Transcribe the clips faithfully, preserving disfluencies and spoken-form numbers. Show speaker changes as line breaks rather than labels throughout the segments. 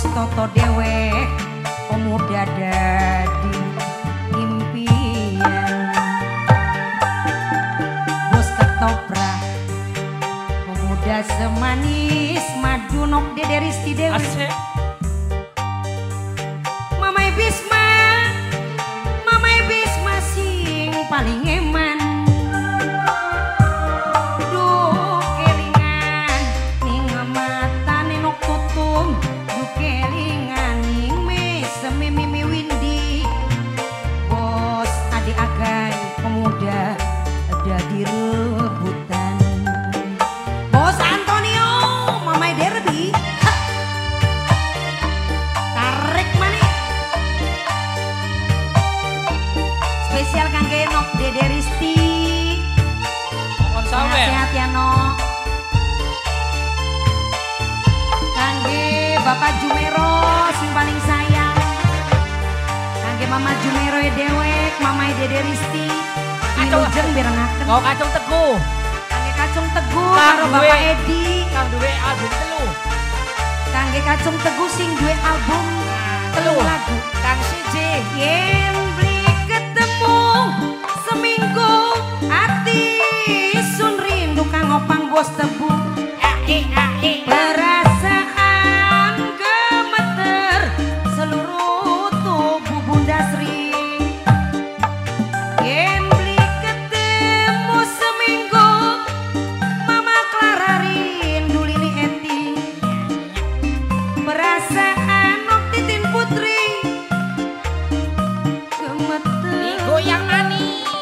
toto dewek pemuda dadi impian. Bos ketoprak pemuda semanis madu nok Dede Risti dewek.
Asik.
Mamai Bisma, Mamai Bisma sing paling eman. Duh kelingan ning mata nenok tutum. Duh kelingan ning mesem mimi windi. Bos adik agai pemuda ada di rebutan. Bos Antonio, Mamai Derby. Tarik manik. Spesial kangge nok Dede Risti.
Kon sawer.
Sehat ya nok. Kangge Bapak Jumero sing paling sayang. Kangge Mama Jumero e dewek, Mama Dede Risti. Wilujeng birengaken.
Kau kacung teguh.
Kangge Kacung Teguh
Kang
karo
duwe.
Bapak Edi.
Kang duwe album telu.
Kangge Kacung Teguh sing duwe album telu lagu.
Kang siji.
Yen beli ketemu seminggu hati sun rindu kang opang bos tebu.
Ai ai.
Perasaan gemeter seluruh tubuh Bunda Sri. Yen beli ketemu seminggu Mama Clara rindu Lili Eti. Perasaan Nok Titin Putri gemeter.
Goyang mani.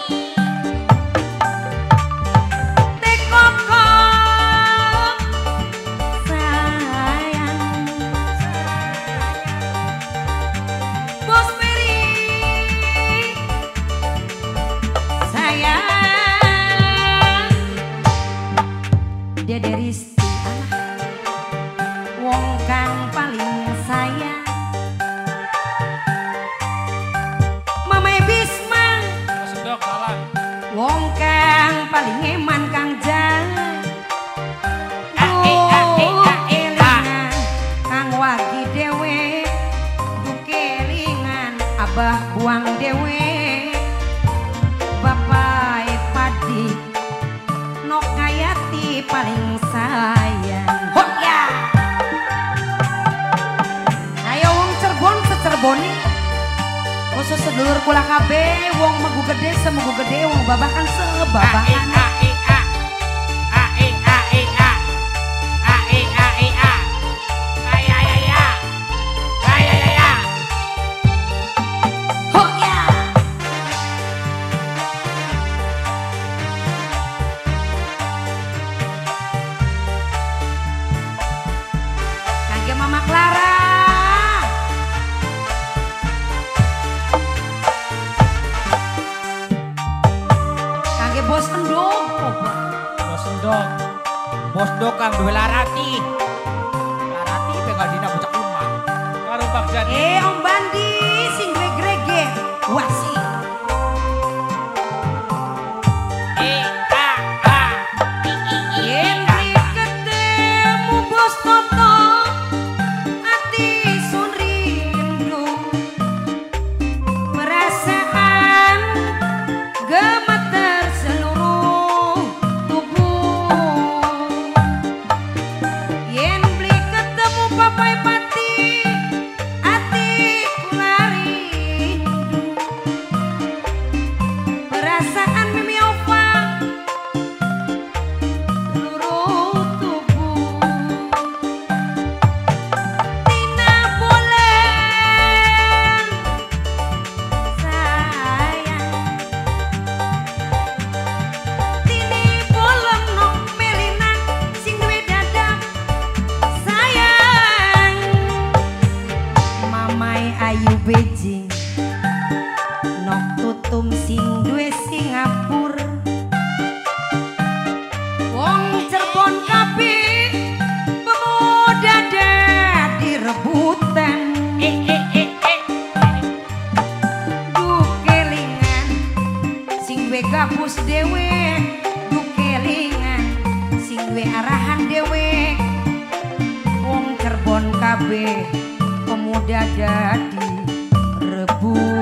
Tekoko sayang. Bos Peri sayang. Dede Risti anak wong kang paling sayang. Mamai Bisma
Sendok salah.
wong kang paling eman kang jan.
Ae, ae, ae,
Kelingan kang wagi dewe. Duh kelingan abah buang dewe. Bapak Padi nok ngayati paling sayang. Hot ya. Ayo wong Cirebon secerboni. Khusus sedulur kula kabeh wong Megu Gede semegu gede wong babakan
Ai
sebabakan.
ai a. Ai ai a. Ai ai a. Ai ai ai a. Ai ai ai a.
Hok ya. Kangge Mama Clara. Kangge Bos Endog.
Bos Sendok. Bos Dok kang duwe larati. Larati begal dina bocah umah. Karo Pak Jadi.
Eh Om Bandi sing duwe greget. Wasi.
E a a. I i i.
Yen beli ketemu Bos Toto, hati sun rindu. Perasaan gemeter seluruh tubuh. Yen beli ketemu Papai Pati, hatiku rindu. Perasaan Mimi Ova seluruh tubuh. Tina Bulan sayang. Tini Bulan nok Melina sing duwe dadak sayang. Mamai Ayu Beijing nok tutum sing duwe Singapura. Wong Cirebon kabeh pemuda dadi rebutan.
E e e e.
Duh kelingan sing duwe gabus dewe. Duh kelingan sing duwe arahan dewe. Wong Cirebon kabeh muda dadi rebut